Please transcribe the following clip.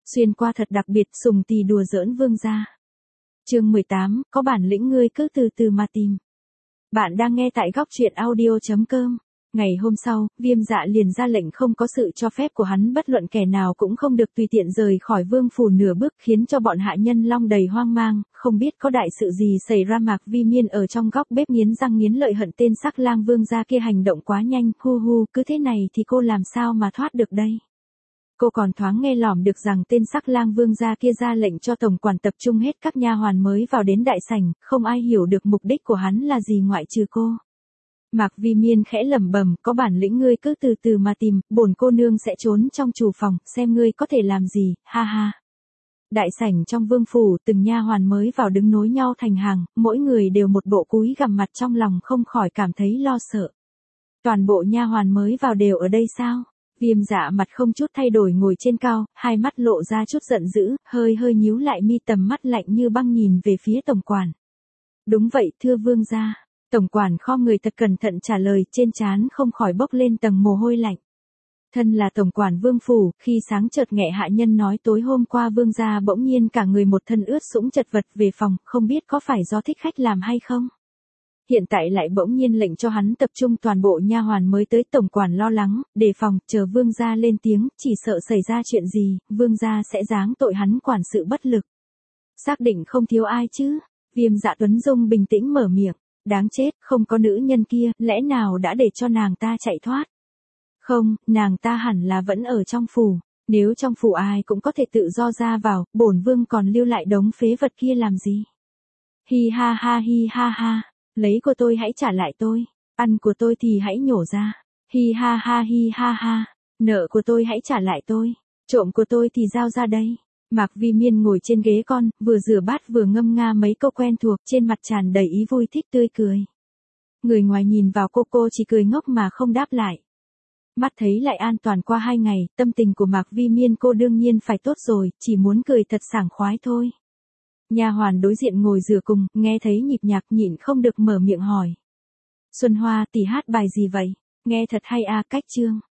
Xuyên qua thật đặc biệt, Sùng Tì đùa giỡn vương gia. Chương 18, có bản lĩnh ngươi cứ từ từ mà tìm. Bạn đang nghe tại góc truyện audio.com. Ngày hôm sau, Viêm Dạ liền ra lệnh không có sự cho phép của hắn bất luận kẻ nào cũng không được tùy tiện rời khỏi vương phủ nửa bước, khiến cho bọn hạ nhân Long đầy hoang mang, không biết có đại sự gì xảy ra. Mạc Vi Miên ở trong góc bếp nghiến răng nghiến lợi hận tên sắc lang vương gia kia hành động quá nhanh, cứ thế này thì cô làm sao mà thoát được đây. Cô còn thoáng nghe lỏm được rằng tên sắc lang vương gia kia ra lệnh cho tổng quản tập trung hết các nha hoàn mới vào đến đại sảnh, không ai hiểu được mục đích của hắn là gì ngoại trừ cô. Mạc Vi Miên khẽ lẩm bẩm, có bản lĩnh ngươi cứ từ từ mà tìm, bổn cô nương sẽ trốn trong chủ phòng, xem ngươi có thể làm gì, ha ha. Đại sảnh trong vương phủ, từng nha hoàn mới vào đứng nối nhau thành hàng, mỗi người đều một bộ cúi gằm mặt, trong lòng không khỏi cảm thấy lo sợ. Toàn bộ nha hoàn mới vào đều ở đây sao? Viêm Dạ mặt không chút thay đổi ngồi trên cao, hai mắt lộ ra chút giận dữ, hơi nhíu lại mi, tầm mắt lạnh như băng nhìn về phía tổng quản. Đúng vậy, thưa vương gia. Tổng quản khom người thật cẩn thận trả lời, trên trán không khỏi bốc lên tầng mồ hôi lạnh. Thân là tổng quản vương phủ, khi sáng chợt nghe hạ nhân nói tối hôm qua vương gia bỗng nhiên cả người một thân ướt sũng chật vật về phòng, không biết có phải do thích khách làm hay không. Hiện tại lại bỗng nhiên lệnh cho hắn tập trung toàn bộ nha hoàn mới tới. Tổng quản lo lắng, đề phòng, chờ vương gia lên tiếng, chỉ sợ xảy ra chuyện gì, vương gia sẽ giáng tội hắn quản sự bất lực. Xác định không thiếu ai chứ? Viêm Dạ Tuấn Dung bình tĩnh mở miệng. Đáng chết, không có nữ nhân kia, lẽ nào đã để cho nàng ta chạy thoát? Không, nàng ta hẳn là vẫn ở trong phủ. Nếu trong phủ ai cũng có thể tự do ra vào, bổn vương còn lưu lại đống phế vật kia làm gì? Hi ha ha. Lấy của tôi hãy trả lại tôi, ăn của tôi thì hãy nhổ ra. Hi ha ha. Nợ của tôi hãy trả lại tôi, trộm của tôi thì giao ra đây. Mạc Vi Miên ngồi trên ghế con, vừa rửa bát vừa ngâm nga mấy câu quen thuộc, trên mặt tràn đầy ý vui thích tươi cười. Người ngoài nhìn vào cô chỉ cười ngốc mà không đáp lại. Mắt thấy lại an toàn qua 2 ngày, tâm tình của Mạc Vi Miên cô đương nhiên phải tốt rồi, chỉ muốn cười thật sảng khoái thôi. Nha hoàn đối diện ngồi rửa cùng, nghe thấy nhịp nhạc nhịn không được mở miệng hỏi. Xuân Hoa tỷ hát bài gì vậy? Nghe thật hay à, cách chương.